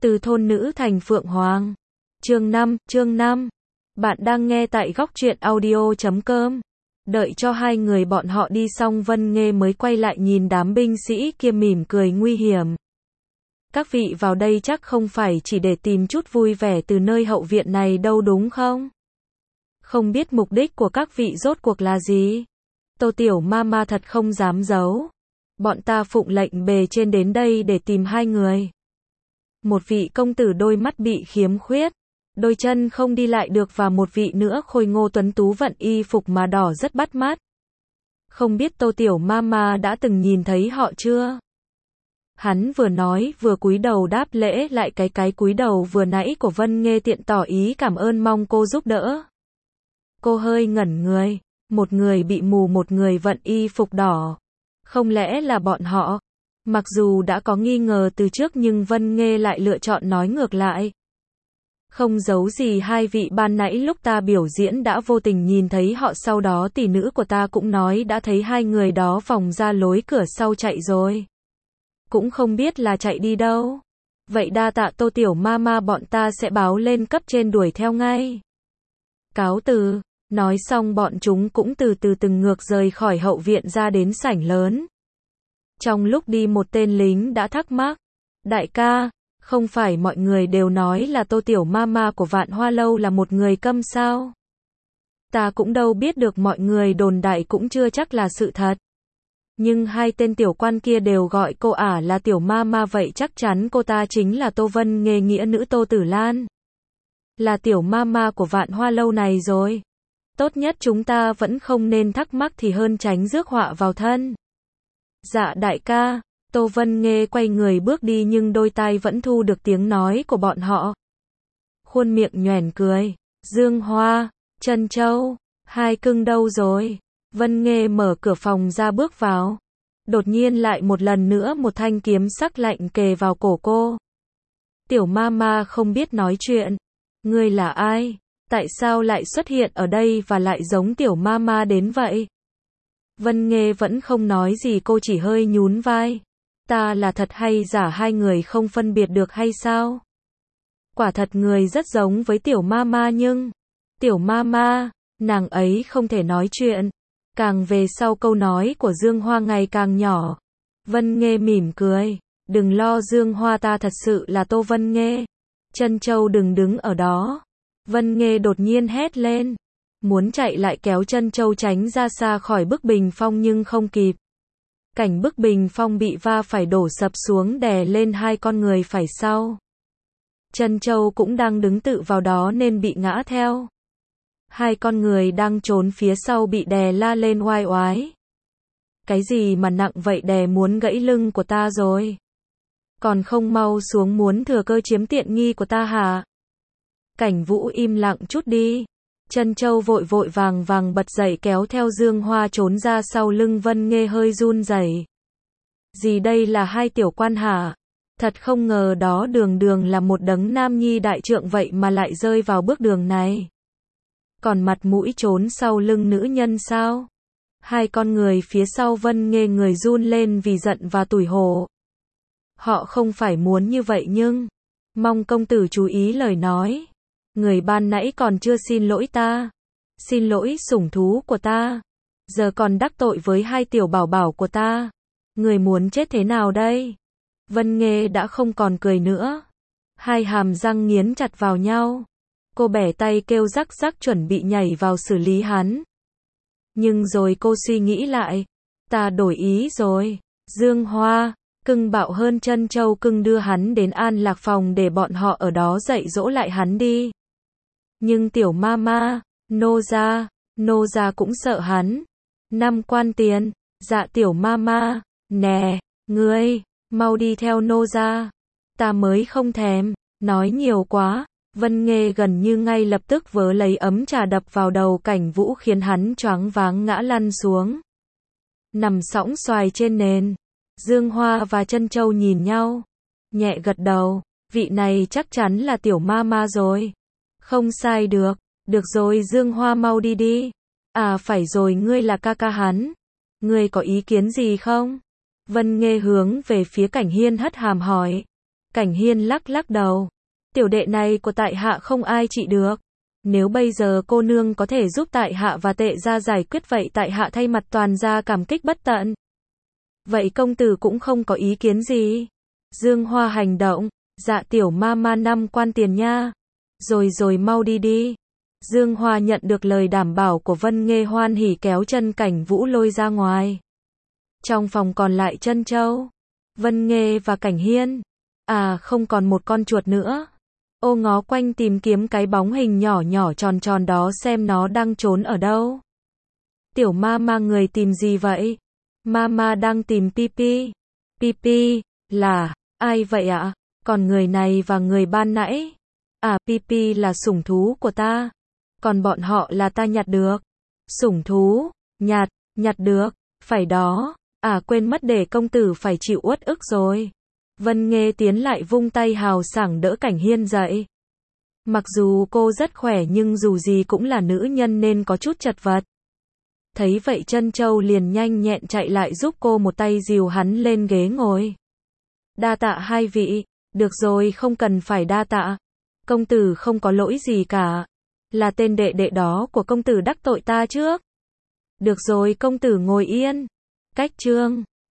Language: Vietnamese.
Từ thôn nữ thành phượng hoàng. Chương 5. Bạn đang nghe tại góc truyện audio.com. Đợi cho hai người bọn họ đi xong Vân Nghê mới quay lại nhìn đám binh sĩ kia mỉm cười nguy hiểm. Các vị vào đây chắc không phải chỉ để tìm chút vui vẻ từ nơi hậu viện này đâu đúng không? Không biết mục đích của các vị rốt cuộc là gì? Tô Tiểu Mama thật không dám giấu. Bọn ta phụng lệnh bề trên đến đây để tìm hai người. Một vị công tử đôi mắt bị khiếm khuyết, đôi chân không đi lại được và một vị nữa khôi ngô tuấn tú vận y phục mà đỏ rất bắt mắt. Không biết Tô Tiểu Mama đã từng nhìn thấy họ chưa? Hắn vừa nói vừa cúi đầu đáp lễ lại cái cúi đầu vừa nãy của Vân Nghê tiện tỏ ý cảm ơn mong cô giúp đỡ. Cô hơi ngẩn người, một người bị mù một người vận y phục đỏ. Không lẽ là bọn họ? Mặc dù đã có nghi ngờ từ trước nhưng Vân Nghê lại lựa chọn nói ngược lại. Không giấu gì hai vị ban nãy lúc ta biểu diễn đã vô tình nhìn thấy họ, sau đó tỷ nữ của ta cũng nói đã thấy hai người đó vòng ra lối cửa sau chạy rồi. Cũng không biết là chạy đi đâu. Vậy đa tạ Tô Tiểu Mama, bọn ta sẽ báo lên cấp trên đuổi theo ngay. Cáo từ. Nói xong bọn chúng cũng từ từ từng ngược rời khỏi hậu viện ra đến sảnh lớn. Trong lúc đi một tên lính đã thắc mắc. Đại ca, không phải mọi người đều nói là Tô Tiểu Mama của Vạn Hoa Lâu là một người câm sao? Ta cũng đâu biết được, mọi người đồn đại cũng chưa chắc là sự thật. Nhưng hai tên tiểu quan kia đều gọi cô ả là Tiểu Mama, vậy chắc chắn cô ta chính là Tô Vân Nghê, nghĩa nữ Tô Tử Lan. Là Tiểu Mama của Vạn Hoa Lâu này rồi. Tốt nhất chúng ta vẫn không nên thắc mắc thì hơn, tránh rước họa vào thân. Dạ đại ca. Tô Vân Nghê quay người bước đi nhưng đôi tai vẫn thu được tiếng nói của bọn họ. Khuôn miệng nhoẻn cười. Dương Hoa, Trân Châu, hai cưng đâu rồi? Vân Nghê mở cửa phòng ra bước vào. Đột nhiên lại một lần nữa một thanh kiếm sắc lạnh kề vào cổ cô. Tiểu Mama không biết nói chuyện. Ngươi là ai? Tại sao lại xuất hiện ở đây và lại giống Tiểu Mama đến vậy? Vân Nghê vẫn không nói gì, cô chỉ hơi nhún vai. Ta là thật hay giả hai người không phân biệt được hay sao? Quả thật người rất giống với Tiểu Mama nhưng Tiểu Mama, nàng ấy không thể nói chuyện. Càng về sau câu nói của Dương Hoa ngày càng nhỏ. Vân Nghê mỉm cười. Đừng lo Dương Hoa, ta thật sự là Tô Vân Nghê. Trân Châu đừng đứng ở đó. Vân Nghê đột nhiên hét lên. Muốn chạy lại kéo Trân Châu tránh ra xa khỏi bức bình phong nhưng không kịp. Cảnh bức bình phong bị va phải đổ sập xuống đè lên hai con người phải sau. Trân Châu cũng đang đứng tự vào đó nên bị ngã theo. Hai con người đang trốn phía sau bị đè la lên oai oái. Cái gì mà nặng vậy, đè muốn gãy lưng của ta rồi. Còn không mau xuống, muốn thừa cơ chiếm tiện nghi của ta hả? Cảnh Vũ im lặng chút đi. Trân Châu vội vội vàng bật dậy kéo theo Dương Hoa trốn ra sau lưng. Vân Nghê hơi run rẩy. Gì đây, là hai tiểu quan hả? Thật không ngờ đó đường đường là một đấng nam nhi đại trượng vậy mà lại rơi vào bước đường này. Còn mặt mũi trốn sau lưng nữ nhân sao? Hai con người phía sau Vân Nghê người run lên vì giận và tủi hổ. Họ không phải muốn như vậy nhưng mong công tử chú ý lời nói. Người ban nãy còn chưa xin lỗi ta. Xin lỗi sủng thú của ta. Giờ còn đắc tội với hai tiểu bảo bảo của ta. Người muốn chết thế nào đây? Vân Nghê đã không còn cười nữa. Hai hàm răng nghiến chặt vào nhau. Cô bẻ tay kêu rắc rắc chuẩn bị nhảy vào xử lý hắn. Nhưng rồi cô suy nghĩ lại. Ta đổi ý rồi. Dương Hoa, cưng bạo hơn Trân Châu, cưng đưa hắn đến An Lạc phòng để bọn họ ở đó dạy dỗ lại hắn đi. Nhưng Tiểu Mama, Nô gia cũng sợ hắn. 5 quan tiền. Dạ Tiểu Mama, nè, ngươi, mau đi theo Nô gia. Ta mới không thèm, nói nhiều quá. Vân Nghê gần như ngay lập tức vớ lấy ấm trà đập vào đầu Cảnh Vũ khiến hắn choáng váng ngã lăn xuống. Nằm sõng xoài trên nền. Dương Hoa và Trân Châu nhìn nhau. Nhẹ gật đầu. Vị này chắc chắn là Tiểu Mama rồi. Không sai được. Được rồi Dương Hoa, mau đi đi. À phải rồi, ngươi là ca ca hắn. Ngươi có ý kiến gì không? Vân Nghê hướng về phía Cảnh Hiên hất hàm hỏi. Cảnh Hiên lắc lắc đầu. Tiểu đệ này của tại hạ không ai trị được. Nếu bây giờ cô nương có thể giúp tại hạ và tệ gia giải quyết vậy tại hạ thay mặt toàn gia cảm kích bất tận. Vậy công tử cũng không có ý kiến gì. Dương Hoa hành động. Dạ tiểu ma ma 5 quan tiền nha. Rồi mau đi đi. Dương Hoa nhận được lời đảm bảo của Vân Nghê hoan hỉ kéo chân Cảnh Vũ lôi ra ngoài. Trong phòng còn lại Trân Châu, Vân Nghê và Cảnh Hiên. À không còn một con chuột nữa. Ô ngó quanh tìm kiếm cái bóng hình nhỏ nhỏ tròn tròn đó xem nó đang trốn ở đâu. Tiểu ma ma người tìm gì vậy? Mama đang tìm Pipi. Pipi, là, ai vậy ạ? Còn người này và người ban nãy? À Pipi là sủng thú của ta. Còn bọn họ là ta nhặt được. Sủng thú, nhặt được, phải đó. À quên mất để công tử phải chịu uất ức rồi. Vân Nghê tiến lại vung tay hào sảng đỡ Cảnh Hiên dậy. Mặc dù cô rất khỏe nhưng dù gì cũng là nữ nhân nên có chút chật vật. Thấy vậy Trân Châu liền nhanh nhẹn chạy lại giúp cô một tay dìu hắn lên ghế ngồi. Đa tạ hai vị, được rồi không cần phải đa tạ. Công tử không có lỗi gì cả. Là tên đệ đệ đó của công tử đắc tội ta trước. Được rồi công tử ngồi yên. Cách chương